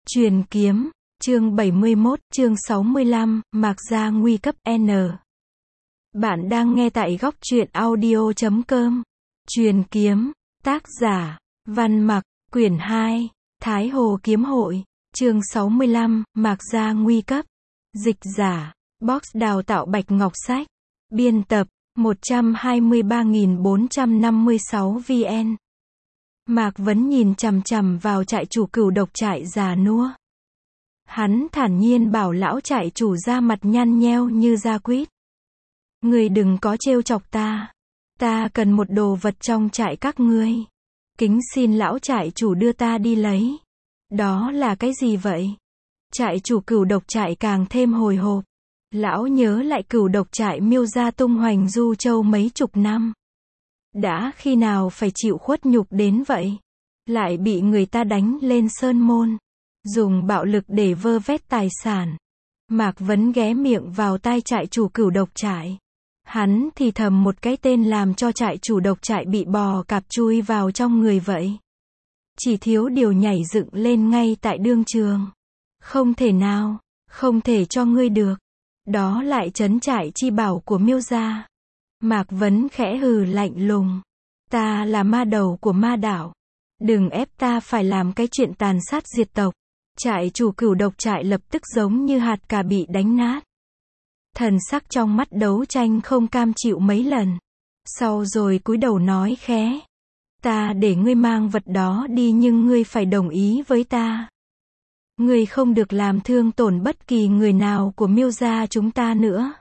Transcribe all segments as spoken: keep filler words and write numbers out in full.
Truyền kiếm, chương bảy mươi mốt, chương sáu mươi lăm, Mạc Gia nguy cấp N. Bạn đang nghe tại góc truyện audio chấm com. Truyền kiếm, tác giả, Văn Mặc, quyển hai, Thái Hồ Kiếm Hội, chương sáu mươi lăm, Mạc Gia nguy cấp. Dịch giả, Box đào tạo Bạch Ngọc Sách. Biên tập, một trăm hai mươi ba nghìn bốn trăm năm mươi sáu vn. Mạc Vấn nhìn chằm chằm vào trại chủ cửu độc trại già nua. Hắn thản nhiên bảo lão trại chủ ra mặt nhăn nheo như da quýt. Ngươi đừng có trêu chọc ta. Ta cần một đồ vật trong trại các ngươi. Kính xin lão trại chủ đưa ta đi lấy. Đó là cái gì vậy? Trại chủ cửu độc trại càng thêm hồi hộp. Lão nhớ lại cửu độc trại Miêu gia tung hoành du châu mấy chục năm. Đã khi nào phải chịu khuất nhục đến vậy? Lại bị người ta đánh lên sơn môn. Dùng bạo lực để vơ vét tài sản. Mạc Vấn ghé miệng vào tai trại chủ cửu độc trại. Hắn thì thầm một cái tên làm cho trại chủ độc trại bị bò cạp chui vào trong người vậy. Chỉ thiếu điều nhảy dựng lên ngay tại đương trường. Không thể nào, không thể cho ngươi được. Đó lại trấn trại chi bảo của Miêu gia. Mạc Vấn khẽ hừ lạnh lùng. Ta là ma đầu của ma đảo. Đừng ép ta phải làm cái chuyện tàn sát diệt tộc. Trại chủ cửu độc trại lập tức giống như hạt cà bị đánh nát. Thần sắc trong mắt đấu tranh không cam chịu mấy lần. Sau rồi cúi đầu nói khẽ. Ta để ngươi mang vật đó đi nhưng ngươi phải đồng ý với ta. Ngươi không được làm thương tổn bất kỳ người nào của Miêu gia chúng ta nữa.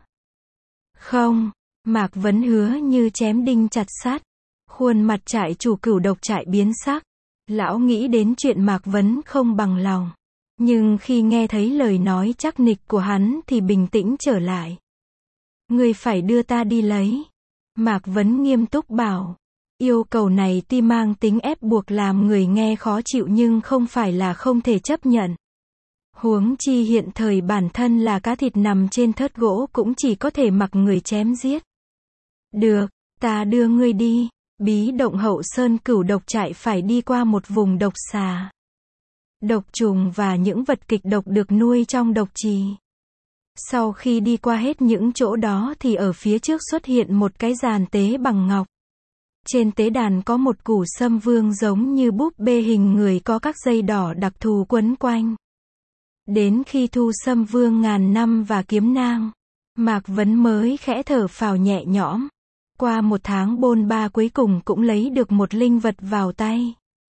Không, Mạc Vấn hứa như chém đinh chặt sắt. Khuôn mặt trại chủ cửu độc trại biến sắc. Lão nghĩ đến chuyện Mạc Vấn không bằng lòng. Nhưng khi nghe thấy lời nói chắc nịch của hắn thì bình tĩnh trở lại. Ngươi phải đưa ta đi lấy. Mạc Vấn nghiêm túc bảo. Yêu cầu này tuy mang tính ép buộc làm người nghe khó chịu nhưng không phải là không thể chấp nhận. Huống chi hiện thời bản thân là cá thịt nằm trên thớt gỗ cũng chỉ có thể mặc người chém giết. Được, ta đưa ngươi đi. Bí động Hậu Sơn cửu độc trại phải đi qua một vùng độc xà, độc trùng và những vật kịch độc được nuôi trong độc trì. Sau khi đi qua hết những chỗ đó thì ở phía trước xuất hiện một cái giàn tế bằng ngọc. Trên tế đàn có một củ sâm vương giống như búp bê hình người có các dây đỏ đặc thù quấn quanh. Đến khi thu sâm vương ngàn năm và kiếm nang, Mạc Vấn mới khẽ thở phào nhẹ nhõm. Qua một tháng bôn ba cuối cùng cũng lấy được một linh vật vào tay.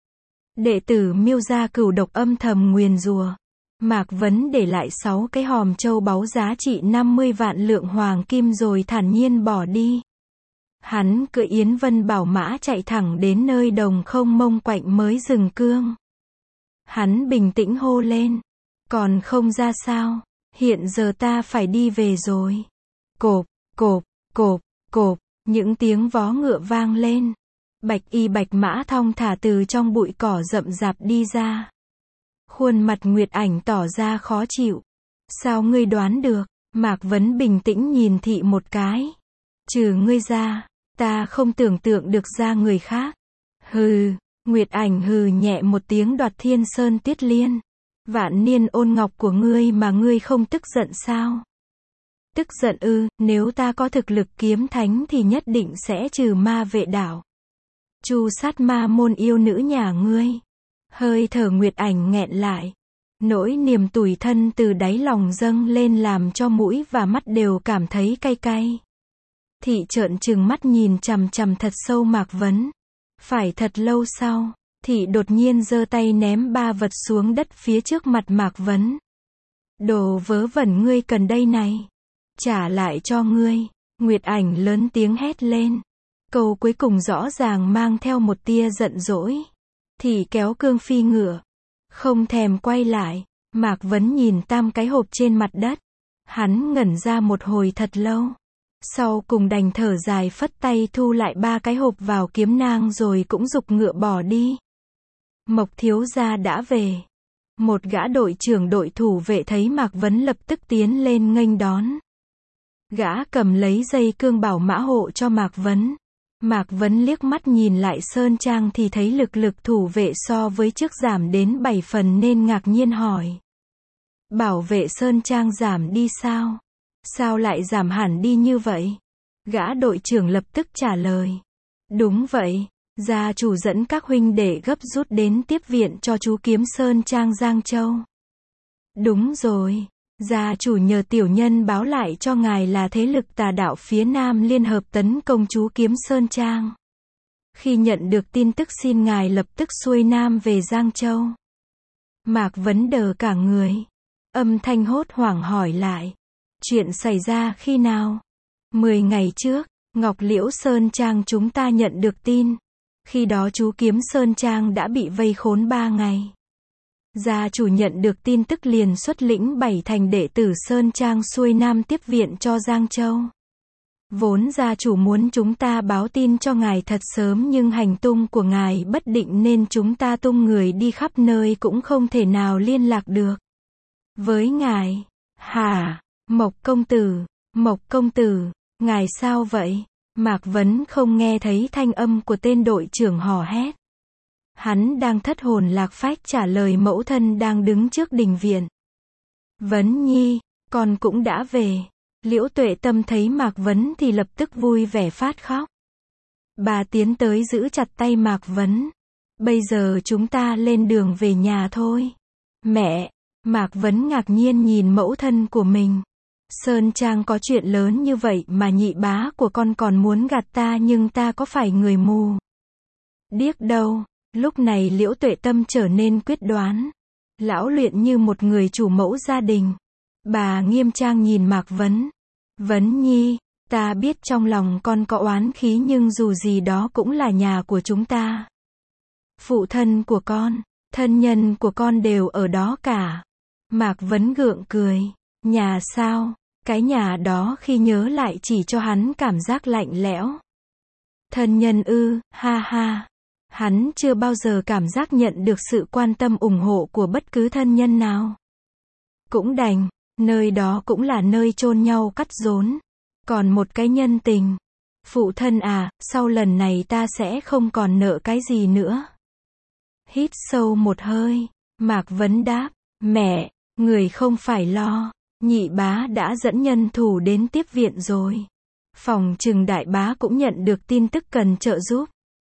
Đệ tử Miêu gia cửu độc âm thầm nguyền rủa. Mạc Vấn để lại sáu cái hòm châu báu giá trị năm mươi vạn lượng hoàng kim rồi thản nhiên bỏ đi. Hắn cưỡi Yến Vân bảo mã chạy thẳng đến nơi đồng không mông quạnh mới dừng cương. Hắn bình tĩnh hô lên. Còn không ra sao? Hiện giờ ta phải đi về rồi. Cộp, cộp, cộp, cộp. Những tiếng vó ngựa vang lên. Bạch y bạch mã thong thả từ trong bụi cỏ rậm rạp đi ra. Khuôn mặt Nguyệt Ảnh tỏ ra khó chịu. Sao ngươi đoán được? Mạc Vấn bình tĩnh nhìn thị một cái. Trừ ngươi ra, ta không tưởng tượng được ra người khác. Hừ, Nguyệt Ảnh hừ nhẹ một tiếng đoạt Thiên Sơn Tuyết Liên. Vạn niên ôn ngọc của ngươi mà ngươi không tức giận sao? Tức giận ư, nếu ta có thực lực kiếm thánh thì nhất định sẽ trừ ma vệ đảo. Chu sát ma môn yêu nữ nhà ngươi. Hơi thở Nguyệt Ảnh nghẹn lại. Nỗi niềm tủi thân từ đáy lòng dâng lên làm cho mũi và mắt đều cảm thấy cay cay. Thị trợn trừng mắt nhìn chằm chằm thật sâu Mạc Vấn. Phải thật lâu sau, thị đột nhiên giơ tay ném ba vật xuống đất phía trước mặt Mạc Vấn. Đồ vớ vẩn ngươi cần đây này. Trả lại cho ngươi. Nguyệt Ảnh lớn tiếng hét lên. Câu cuối cùng rõ ràng mang theo một tia giận dỗi. Thì kéo cương phi ngựa. Không thèm quay lại. Mạc Vấn nhìn tam cái hộp trên mặt đất. Hắn ngẩn ra một hồi thật lâu. Sau cùng đành thở dài phất tay thu lại ba cái hộp vào kiếm nang rồi cũng giục ngựa bỏ đi. Mộc thiếu gia đã về. Một gã đội trưởng đội thủ vệ thấy Mạc Vấn lập tức tiến lên nghênh đón. Gã cầm lấy dây cương bảo mã hộ cho Mạc Vấn. Mạc Vấn liếc mắt nhìn lại Sơn Trang thì thấy lực lực thủ vệ so với trước giảm đến bảy phần nên ngạc nhiên hỏi. Bảo vệ Sơn Trang giảm đi sao? Sao lại giảm hẳn đi như vậy? Gã đội trưởng lập tức trả lời. Đúng vậy, gia chủ dẫn các huynh đệ gấp rút đến tiếp viện cho chú Kiếm Sơn Trang Giang Châu. Đúng rồi, gia chủ nhờ tiểu nhân báo lại cho ngài là thế lực tà đạo phía Nam liên hợp tấn công chú Kiếm Sơn Trang. Khi nhận được tin tức xin ngài lập tức xuôi Nam về Giang Châu. Mạc Vấn đờ cả người. Âm thanh hốt hoảng hỏi lại. Chuyện xảy ra khi nào? Mười ngày trước, Ngọc Liễu Sơn Trang chúng ta nhận được tin. Khi đó chú Kiếm Sơn Trang đã bị vây khốn ba ngày. Gia chủ nhận được tin tức liền xuất lĩnh bảy thành đệ tử Sơn Trang xuôi Nam tiếp viện cho Giang Châu. Vốn gia chủ muốn chúng ta báo tin cho ngài thật sớm nhưng hành tung của ngài bất định nên chúng ta tung người đi khắp nơi cũng không thể nào liên lạc được. Với ngài, hả, Mộc công tử, Mộc công tử, ngài sao vậy? Mạc Vấn không nghe thấy thanh âm của tên đội trưởng hò hét. Hắn đang thất hồn lạc phách trả lời mẫu thân đang đứng trước đình viện. Vấn nhi, con cũng đã về. Liễu Tuệ Tâm thấy Mạc Vấn thì lập tức vui vẻ phát khóc. Bà tiến tới giữ chặt tay Mạc Vấn. Bây giờ chúng ta lên đường về nhà thôi. Mẹ, Mạc Vấn ngạc nhiên nhìn mẫu thân của mình. Sơn Trang có chuyện lớn như vậy mà nhị bá của con còn muốn gạt ta nhưng ta có phải người mù? Điếc đâu, lúc này Liễu Tuệ Tâm trở nên quyết đoán. Lão luyện như một người chủ mẫu gia đình. Bà nghiêm trang nhìn Mạc Vấn. Vấn nhi, ta biết trong lòng con có oán khí nhưng dù gì đó cũng là nhà của chúng ta. Phụ thân của con, thân nhân của con đều ở đó cả. Mạc Vấn gượng cười. Nhà sao? Cái nhà đó khi nhớ lại chỉ cho hắn cảm giác lạnh lẽo. Thân nhân ư, ha ha. Hắn chưa bao giờ cảm giác nhận được sự quan tâm ủng hộ của bất cứ thân nhân nào. Cũng đành, nơi đó cũng là nơi chôn nhau cắt rốn. Còn một cái nhân tình. Phụ thân à, sau lần này ta sẽ không còn nợ cái gì nữa. Hít sâu một hơi, Mạc Vấn đáp, mẹ, người không phải lo. Nhị bá đã dẫn nhân thủ đến tiếp viện rồi. Phòng trừng đại bá cũng nhận được tin tức cần trợ giúp.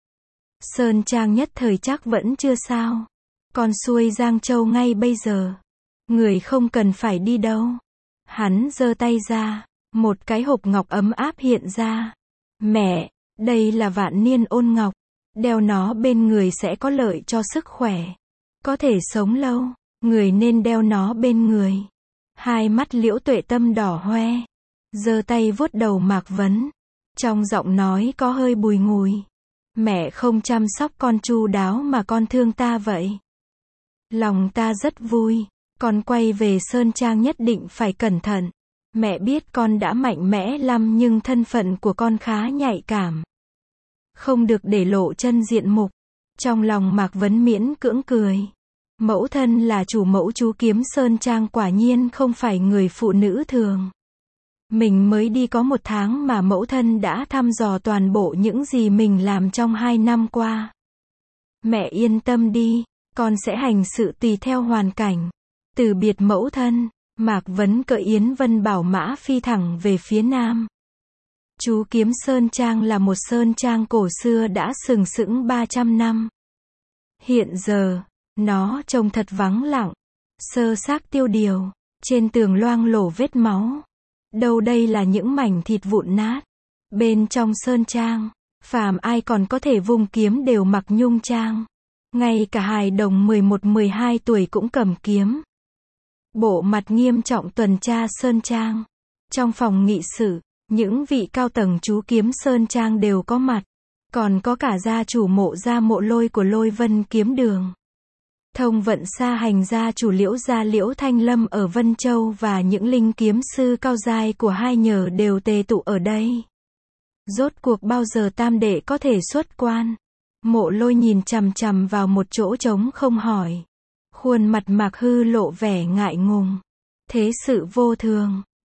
Sơn Trang nhất thời chắc vẫn chưa sao. Con xuôi Giang Châu ngay bây giờ. Người không cần phải đi đâu. Hắn giơ tay ra. Một cái hộp ngọc ấm áp hiện ra. Mẹ, đây là vạn niên ôn ngọc. Đeo nó bên người sẽ có lợi cho sức khỏe. Có thể sống lâu. Người nên đeo nó bên người. Hai mắt Liễu Tuệ Tâm đỏ hoe. Giơ tay vuốt đầu Mạc Vấn. Trong giọng nói có hơi bùi ngùi. Mẹ không chăm sóc con chu đáo mà con thương ta vậy. Lòng ta rất vui. Con quay về Sơn Trang nhất định phải cẩn thận. Mẹ biết con đã mạnh mẽ lắm nhưng thân phận của con khá nhạy cảm. Không được để lộ chân diện mục. Trong lòng Mạc Vấn miễn cưỡng cười. Mẫu thân là chủ mẫu chú Kiếm Sơn Trang quả nhiên không phải người phụ nữ thường. Mình mới đi có một tháng mà mẫu thân đã thăm dò toàn bộ những gì mình làm trong hai năm qua. Mẹ yên tâm đi, con sẽ hành sự tùy theo hoàn cảnh. Từ biệt mẫu thân, Mạc Vấn cởi Yến Vân bảo mã phi thẳng về phía nam. Chú Kiếm Sơn Trang là một sơn trang cổ xưa đã sừng sững ba trăm năm. Hiện giờ, nó trông thật vắng lặng, sơ xác tiêu điều, trên tường loang lổ vết máu. Đâu đây là những mảnh thịt vụn nát. Bên trong sơn trang, phàm ai còn có thể vung kiếm đều mặc nhung trang. Ngay cả hài đồng mười một mười hai tuổi cũng cầm kiếm. Bộ mặt nghiêm trọng tuần tra sơn trang. Trong phòng nghị sự, những vị cao tầng chú Kiếm Sơn Trang đều có mặt. Còn có cả gia chủ Mộ gia Mộ Lôi của Lôi Vân Kiếm Đường. Thông vận xa hành gia chủ Liễu gia Liễu Thanh Lâm ở Vân Châu và những linh kiếm sư cao giai của hai nhờ đều tề tụ ở đây. Rốt cuộc bao giờ tam đệ có thể xuất quan? Mộ Lôi nhìn chằm chằm vào một chỗ trống không hỏi. Khuôn mặt Mạc Hư lộ vẻ ngại ngùng. Thế sự vô thường,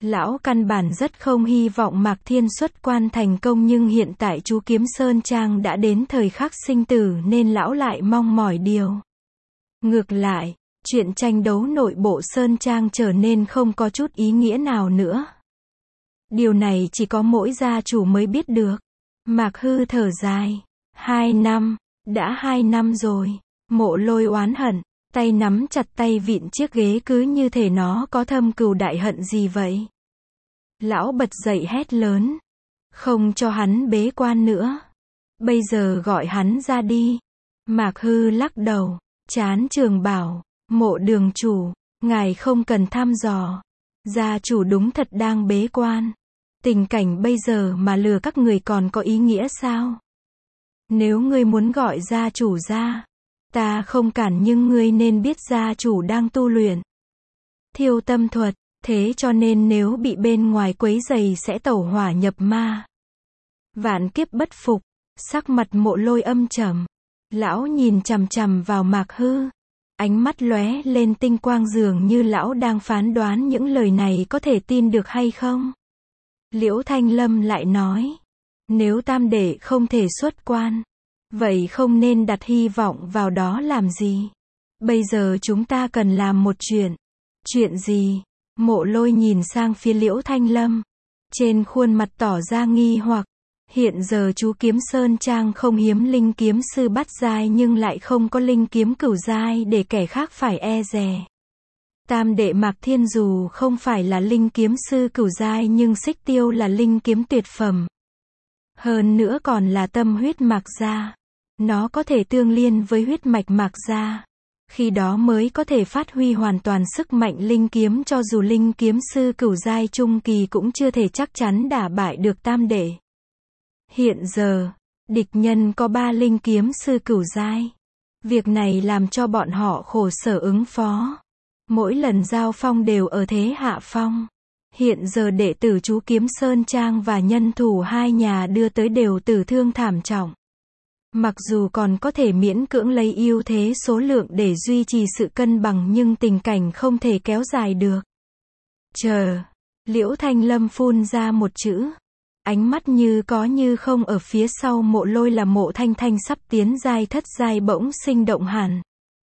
Lão căn bản rất không hy vọng Mạc Thiên xuất quan thành công, nhưng hiện tại chú Kiếm Sơn Trang đã đến thời khắc sinh tử nên lão lại mong mỏi điều. Ngược lại, chuyện tranh đấu nội bộ Sơn Trang trở nên không có chút ý nghĩa nào nữa. Điều này chỉ có mỗi gia chủ mới biết được. Mạc Hư thở dài. Hai năm, đã hai năm rồi. Mộ Lôi oán hận, tay nắm chặt tay vịn chiếc ghế cứ như thể nó có thâm cừu đại hận gì vậy. Lão bật dậy hét lớn. Không cho hắn bế quan nữa. Bây giờ gọi hắn ra đi. Mạc Hư lắc đầu, chán trường bảo, Mộ đường chủ, ngài không cần thăm dò. Gia chủ đúng thật đang bế quan. Tình cảnh bây giờ mà lừa các người còn có ý nghĩa sao? Nếu ngươi muốn gọi gia chủ ra, ta không cản, nhưng ngươi nên biết gia chủ đang tu luyện Thiêu tâm thuật, thế cho nên nếu bị bên ngoài quấy rầy sẽ tẩu hỏa nhập ma. Vạn kiếp bất phục. Sắc mặt Mộ Lôi âm trầm. Lão nhìn chằm chằm vào Mạc Hư. Ánh mắt lóe lên tinh quang, dường như lão đang phán đoán những lời này có thể tin được hay không. Liễu Thanh Lâm lại nói. Nếu tam đệ không thể xuất quan, vậy không nên đặt hy vọng vào đó làm gì. Bây giờ chúng ta cần làm một chuyện. Chuyện gì? Mộ Lôi nhìn sang phía Liễu Thanh Lâm. Trên khuôn mặt tỏ ra nghi hoặc. Hiện giờ chú Kiếm Sơn Trang không hiếm linh kiếm sư bát giai nhưng lại không có linh kiếm cửu giai để kẻ khác phải e dè. Tam đệ Mạc Thiên dù không phải là linh kiếm sư cửu giai nhưng Xích Tiêu là linh kiếm tuyệt phẩm. Hơn nữa còn là tâm huyết Mạc gia. Nó có thể tương liên với huyết mạch Mạc gia. Khi đó mới có thể phát huy hoàn toàn sức mạnh linh kiếm, cho dù linh kiếm sư cửu giai trung kỳ cũng chưa thể chắc chắn đả bại được tam đệ. Hiện giờ, địch nhân có ba linh kiếm sư cửu giai. Việc này làm cho bọn họ khổ sở ứng phó. Mỗi lần giao phong đều ở thế hạ phong. Hiện giờ đệ tử chú Kiếm Sơn Trang và nhân thủ hai nhà đưa tới đều tử thương thảm trọng. Mặc dù còn có thể miễn cưỡng lấy ưu thế số lượng để duy trì sự cân bằng nhưng tình cảnh không thể kéo dài được. Chờ. Liễu Thanh Lâm phun ra một chữ. Ánh mắt như có như không ở phía sau Mộ Lôi là Mộ Thanh Thanh sắp tiến giai thất giai bỗng sinh động hẳn.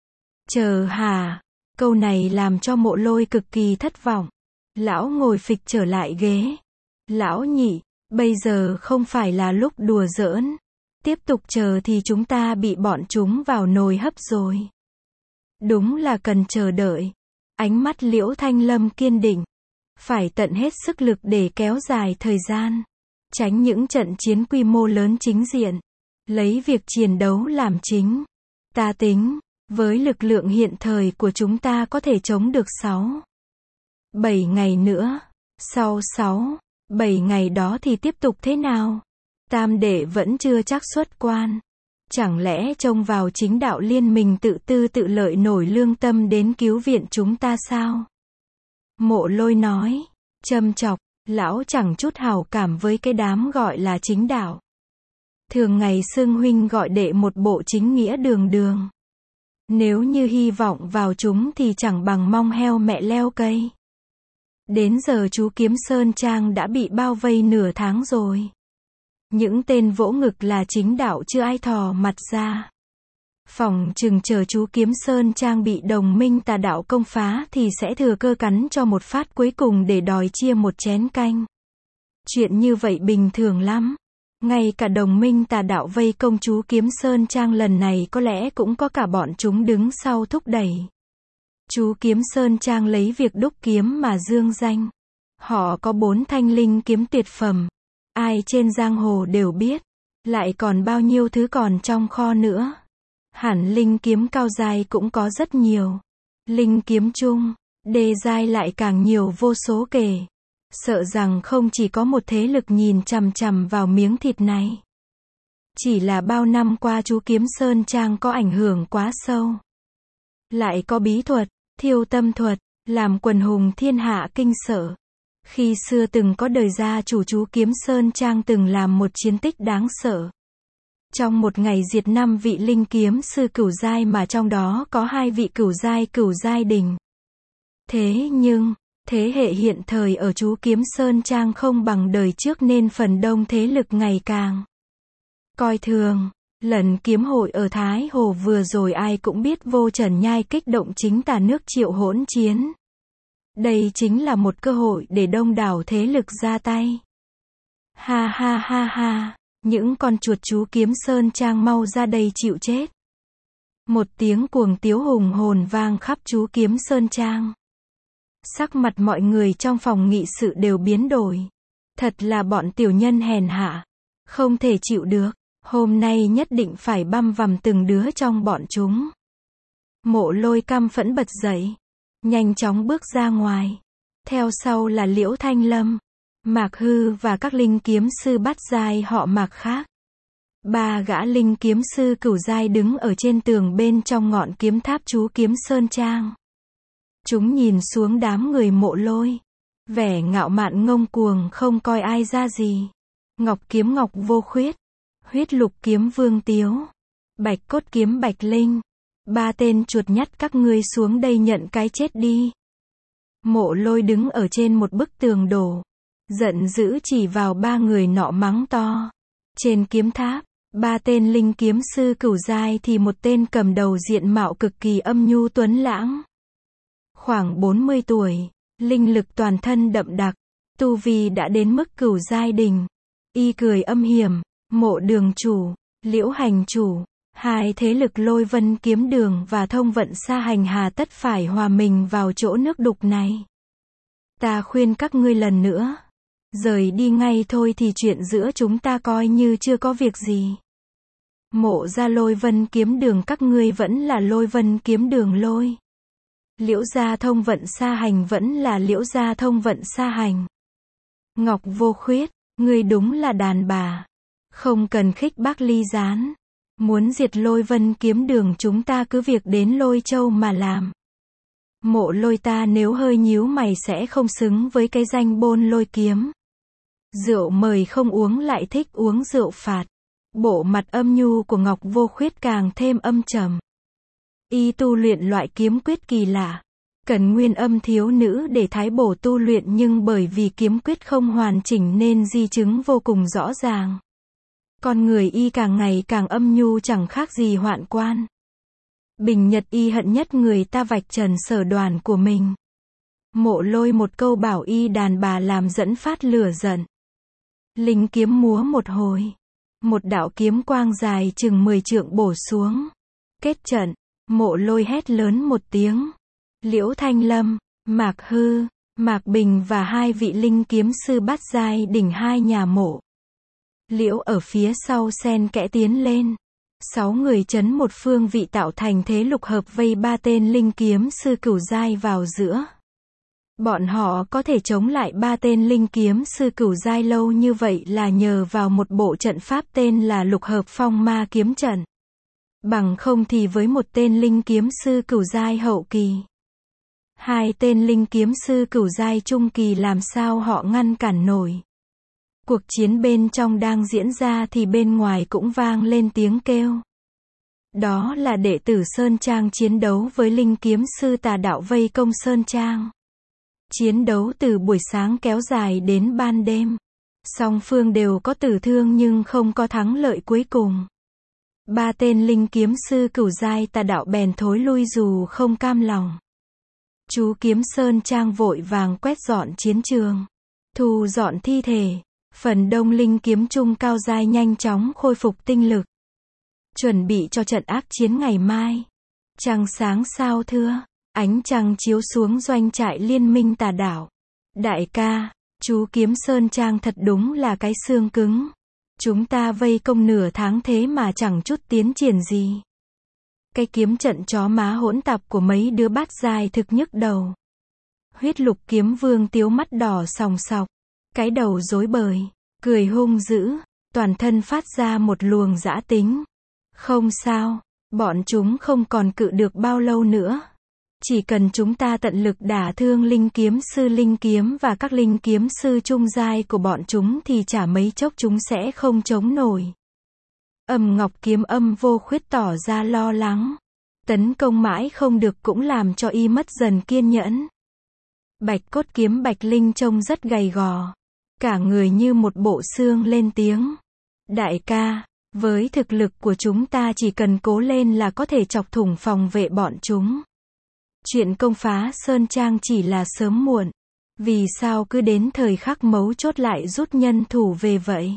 Chờ hả? Câu này làm cho Mộ Lôi cực kỳ thất vọng. Lão ngồi phịch trở lại ghế. Lão nhị, bây giờ không phải là lúc đùa giỡn. Tiếp tục chờ thì chúng ta bị bọn chúng vào nồi hấp rồi. Đúng là cần chờ đợi. Ánh mắt Liễu Thanh Lâm kiên định. Phải tận hết sức lực để kéo dài thời gian. Tránh những trận chiến quy mô lớn chính diện. Lấy việc chiến đấu làm chính. Ta tính, với lực lượng hiện thời của chúng ta có thể chống được sáu, bảy ngày nữa. Sau sáu, bảy ngày đó thì tiếp tục thế nào? Tam đệ vẫn chưa chắc xuất quan. Chẳng lẽ trông vào chính đạo liên minh tự tư tự lợi nổi lương tâm đến cứu viện chúng ta sao? Mộ Lôi nói, châm chọc. Lão chẳng chút hảo cảm với cái đám gọi là chính đạo. Thường ngày xưng huynh gọi đệ một bộ chính nghĩa đường đường. Nếu như hy vọng vào chúng thì chẳng bằng mong heo mẹ leo cây. Đến giờ chú Kiếm Sơn Trang đã bị bao vây nửa tháng rồi. Những tên vỗ ngực là chính đạo chưa ai thò mặt ra. Phòng chừng chờ chú Kiếm Sơn Trang bị đồng minh tà đạo công phá thì sẽ thừa cơ cắn cho một phát cuối cùng để đòi chia một chén canh. Chuyện như vậy bình thường lắm. Ngay cả đồng minh tà đạo vây công chú Kiếm Sơn Trang lần này có lẽ cũng có cả bọn chúng đứng sau thúc đẩy. Chú Kiếm Sơn Trang lấy việc đúc kiếm mà dương danh. Họ có bốn thanh linh kiếm tuyệt phẩm. Ai trên giang hồ đều biết. Lại còn bao nhiêu thứ còn trong kho nữa. Hẳn linh kiếm cao giai cũng có rất nhiều. Linh kiếm trung, đề giai lại càng nhiều vô số kể. Sợ rằng không chỉ có một thế lực nhìn chằm chằm vào miếng thịt này. Chỉ là bao năm qua chú Kiếm Sơn Trang có ảnh hưởng quá sâu. Lại có bí thuật, thiêu tâm thuật, làm quần hùng thiên hạ kinh sợ. Khi xưa từng có đời gia chủ chú Kiếm Sơn Trang từng làm một chiến tích đáng sợ. Trong một ngày diệt năm vị linh kiếm sư cửu giai mà trong đó có hai vị cửu giai cửu giai đỉnh. Thế nhưng, Thế hệ hiện thời ở chú Kiếm Sơn Trang không bằng đời trước nên phần đông thế lực ngày càng coi thường. Lần kiếm hội ở Thái Hồ vừa rồi ai cũng biết Vô Trần Nhai kích động chính tả nước Triệu hỗn chiến. Đây chính là một cơ hội để đông đảo thế lực ra tay. Ha ha ha ha, những con chuột chú Kiếm Sơn Trang mau ra đây chịu chết. Một tiếng cuồng tiếu hùng hồn vang khắp chú Kiếm Sơn Trang. Sắc mặt mọi người trong phòng nghị sự đều biến đổi. Thật là bọn tiểu nhân hèn hạ. Không thể chịu được. Hôm nay nhất định phải băm vằm từng đứa trong bọn chúng. Mộ Lôi căm phẫn bật dậy. Nhanh chóng bước ra ngoài. Theo sau là Liễu Thanh Lâm, Mạc Hư và các linh kiếm sư bát giai họ Mạc khác. Ba gã linh kiếm sư cửu giai đứng ở trên tường bên trong ngọn kiếm tháp chú Kiếm Sơn Trang. Chúng nhìn xuống đám người Mộ Lôi. Vẻ ngạo mạn ngông cuồng không coi ai ra gì. Ngọc kiếm Ngọc Vô Khuyết. Huyết lục kiếm Vương Tiếu. Bạch cốt kiếm Bạch Linh. Ba tên chuột nhắt các ngươi xuống đây nhận cái chết đi. Mộ Lôi đứng ở trên một bức tường đổ. Giận dữ chỉ vào ba người nọ mắng to. Trên kiếm tháp, ba tên linh kiếm sư cửu giai thì một tên cầm đầu diện mạo cực kỳ âm nhu tuấn lãng. Khoảng bốn mươi tuổi, linh lực toàn thân đậm đặc, tu vi đã đến mức cửu giai đỉnh. Y cười âm hiểm, Mộ đường chủ, Liễu hành chủ, hai thế lực Lôi Vân kiếm đường và Thông vận sa hành hà tất phải hòa mình vào chỗ nước đục này. Ta khuyên các ngươi lần nữa, rời đi ngay thôi thì chuyện giữa chúng ta coi như chưa có việc gì. Mộ gia Lôi Vân kiếm đường các ngươi vẫn là Lôi Vân kiếm đường Lôi. Liễu gia Thông vận sa hành vẫn là Liễu gia Thông vận sa hành. Ngọc Vô Khuyết, ngươi đúng là đàn bà. Không cần khích bác ly gián. Muốn diệt Lôi Vân kiếm đường chúng ta cứ việc đến Lôi Châu mà làm. Mộ Lôi ta nếu hơi nhíu mày sẽ không xứng với cái danh Bôn Lôi kiếm. Rượu mời không uống lại thích uống rượu phạt. Bộ mặt âm nhu của Ngọc Vô Khuyết càng thêm âm trầm. Y tu luyện loại kiếm quyết kỳ lạ. Cần nguyên âm thiếu nữ để thái bổ tu luyện nhưng bởi vì kiếm quyết không hoàn chỉnh nên di chứng vô cùng rõ ràng. Con người y càng ngày càng âm nhu chẳng khác gì hoạn quan. Bình nhật y hận nhất người ta vạch trần sở đoàn của mình. Mộ Lôi một câu bảo y đàn bà làm dẫn phát lửa giận. Linh kiếm múa một hồi. Một đạo kiếm quang dài chừng mười trượng bổ xuống. Kết trận, Mộ Lôi hét lớn một tiếng. Liễu Thanh Lâm, Mạc Hư, Mạc Bình và hai vị linh kiếm sư bát giai đỉnh hai nhà Mộ Liễu ở phía sau xen kẽ tiến lên. Sáu người chấn một phương vị tạo thành thế lục hợp vây ba tên linh kiếm sư cửu giai vào giữa. Bọn họ có thể chống lại ba tên linh kiếm sư cửu giai lâu như vậy là nhờ vào một bộ trận pháp tên là lục hợp phong ma kiếm trận. Bằng không thì với một tên linh kiếm sư cửu giai hậu kỳ, hai tên linh kiếm sư cửu giai trung kỳ làm sao họ ngăn cản nổi. Cuộc chiến bên trong đang diễn ra thì bên ngoài cũng vang lên tiếng kêu. Đó là đệ tử Sơn Trang chiến đấu với linh kiếm sư tà đạo vây công Sơn Trang. Chiến đấu từ buổi sáng kéo dài đến ban đêm. Song phương đều có tử thương nhưng không có thắng lợi cuối cùng. Ba tên linh kiếm sư cửu giai tà đạo bèn thối lui dù không cam lòng. Chú Kiếm Sơn Trang vội vàng quét dọn chiến trường, thu dọn thi thể. Phần đông linh kiếm trung cao giai nhanh chóng khôi phục tinh lực, chuẩn bị cho trận ác chiến ngày mai. Trăng sáng sao thưa, ánh trăng chiếu xuống doanh trại liên minh tà đạo. Đại ca, chú Kiếm Sơn Trang thật đúng là cái xương cứng. Chúng ta vây công nửa tháng thế mà chẳng chút tiến triển gì. Cái kiếm trận chó má hỗn tạp của mấy đứa bát giai thực nhức đầu. Huyết lục kiếm Vương Tiếu mắt đỏ sòng sọc, cái đầu rối bời, cười hung dữ, toàn thân phát ra một luồng dã tính. Không sao, bọn chúng không còn cự được bao lâu nữa. Chỉ cần chúng ta tận lực đả thương linh kiếm sư linh kiếm và các linh kiếm sư trung giai của bọn chúng thì chả mấy chốc chúng sẽ không chống nổi. Âm Ngọc kiếm Âm Vô Khuyết tỏ ra lo lắng. Tấn công mãi không được cũng làm cho y mất dần kiên nhẫn. Bạch cốt kiếm Bạch Linh trông rất gầy gò. Cả người như một bộ xương lên tiếng. Đại ca, với thực lực của chúng ta chỉ cần cố lên là có thể chọc thủng phòng vệ bọn chúng. Chuyện công phá Sơn Trang chỉ là sớm muộn. Vì sao cứ đến thời khắc mấu chốt lại rút nhân thủ về vậy?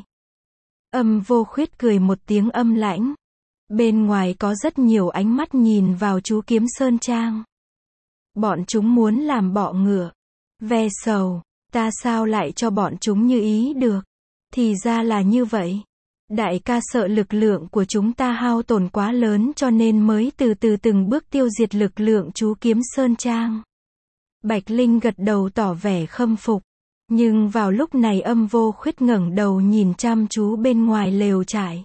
Âm Vô Khuyết cười một tiếng âm lãnh. Bên ngoài có rất nhiều ánh mắt nhìn vào chú Kiếm Sơn Trang. Bọn chúng muốn làm bọ ngựa. Ve sầu, ta sao lại cho bọn chúng như ý được? Thì ra là như vậy. Đại ca sợ lực lượng của chúng ta hao tổn quá lớn cho nên mới từ từ từng bước tiêu diệt lực lượng chú Kiếm Sơn Trang. Bạch Linh gật đầu tỏ vẻ khâm phục. Nhưng vào lúc này Âm Vô Khuyết ngẩng đầu nhìn chăm chú bên ngoài lều trại.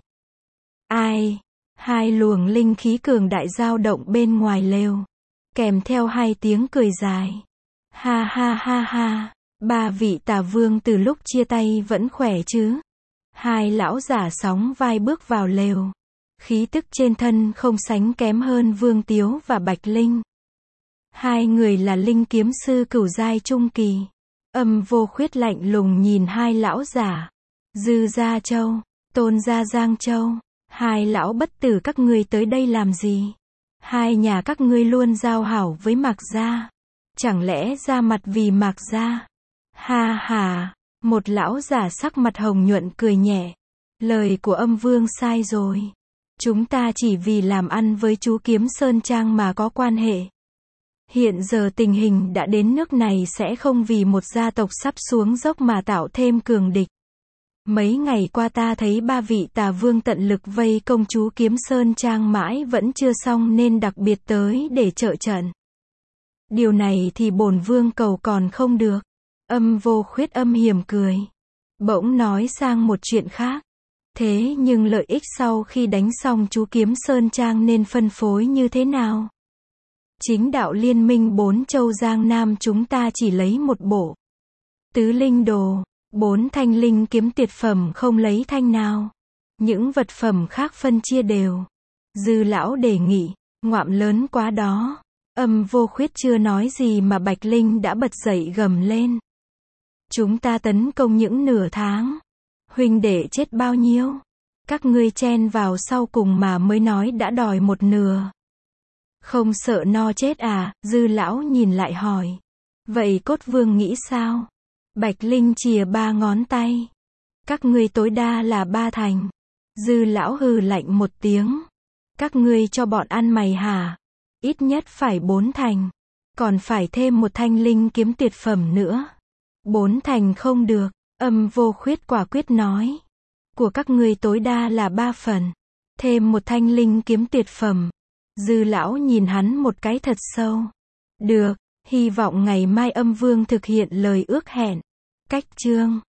Ai? Hai luồng linh khí cường đại dao động bên ngoài lều. Kèm theo hai tiếng cười dài. Ha ha ha ha. Ba vị tà vương từ lúc chia tay vẫn khỏe chứ? Hai lão giả sóng vai bước vào lều. Khí tức trên thân không sánh kém hơn Vương Tiếu và Bạch Linh. Hai người là linh kiếm sư cửu giai trung kỳ. Âm Vô Khuyết lạnh lùng nhìn hai lão giả. Dư Gia Châu, Tôn Gia Giang Châu. Hai lão bất tử các ngươi tới đây làm gì? Hai nhà các ngươi luôn giao hảo với Mạc Gia. Chẳng lẽ ra mặt vì Mạc Gia? Ha ha. Một lão giả sắc mặt hồng nhuận cười nhẹ. Lời của Âm Vương sai rồi. Chúng ta chỉ vì làm ăn với chú Kiếm Sơn Trang mà có quan hệ. Hiện giờ tình hình đã đến nước này sẽ không vì một gia tộc sắp xuống dốc mà tạo thêm cường địch. Mấy ngày qua ta thấy ba vị tà vương tận lực vây công chú Kiếm Sơn Trang mãi vẫn chưa xong nên đặc biệt tới để trợ trận. Điều này thì bổn vương cầu còn không được. Âm Vô Khuyết âm hiểm cười. Bỗng nói sang một chuyện khác. Thế nhưng lợi ích sau khi đánh xong chú Kiếm Sơn Trang nên phân phối như thế nào? Chính đạo liên minh bốn châu Giang Nam chúng ta chỉ lấy một bộ tứ linh đồ, bốn thanh linh kiếm tuyệt phẩm không lấy thanh nào. Những vật phẩm khác phân chia đều. Dư lão đề nghị, ngoạm lớn quá đó. Âm Vô Khuyết chưa nói gì mà Bạch Linh đã bật dậy gầm lên. Chúng ta tấn công những nửa tháng. Huynh đệ chết bao nhiêu? Các ngươi chen vào sau cùng mà mới nói đã đòi một nửa. Không sợ no chết à? Dư lão nhìn lại hỏi. Vậy Cốt Vương nghĩ sao? Bạch Linh chìa ba ngón tay. Các ngươi tối đa là ba thành. Dư lão hừ lạnh một tiếng. Các ngươi cho bọn ăn mày hả? Ít nhất phải bốn thành. Còn phải thêm một thanh linh kiếm tuyệt phẩm nữa. Bốn thành không được. Âm Vô Khuyết quả quyết nói. Của các ngươi tối đa là ba phần. Thêm một thanh linh kiếm tuyệt phẩm. Dư lão nhìn hắn một cái thật sâu. Được, hy vọng ngày mai Âm Vương thực hiện lời ước hẹn. Cách chương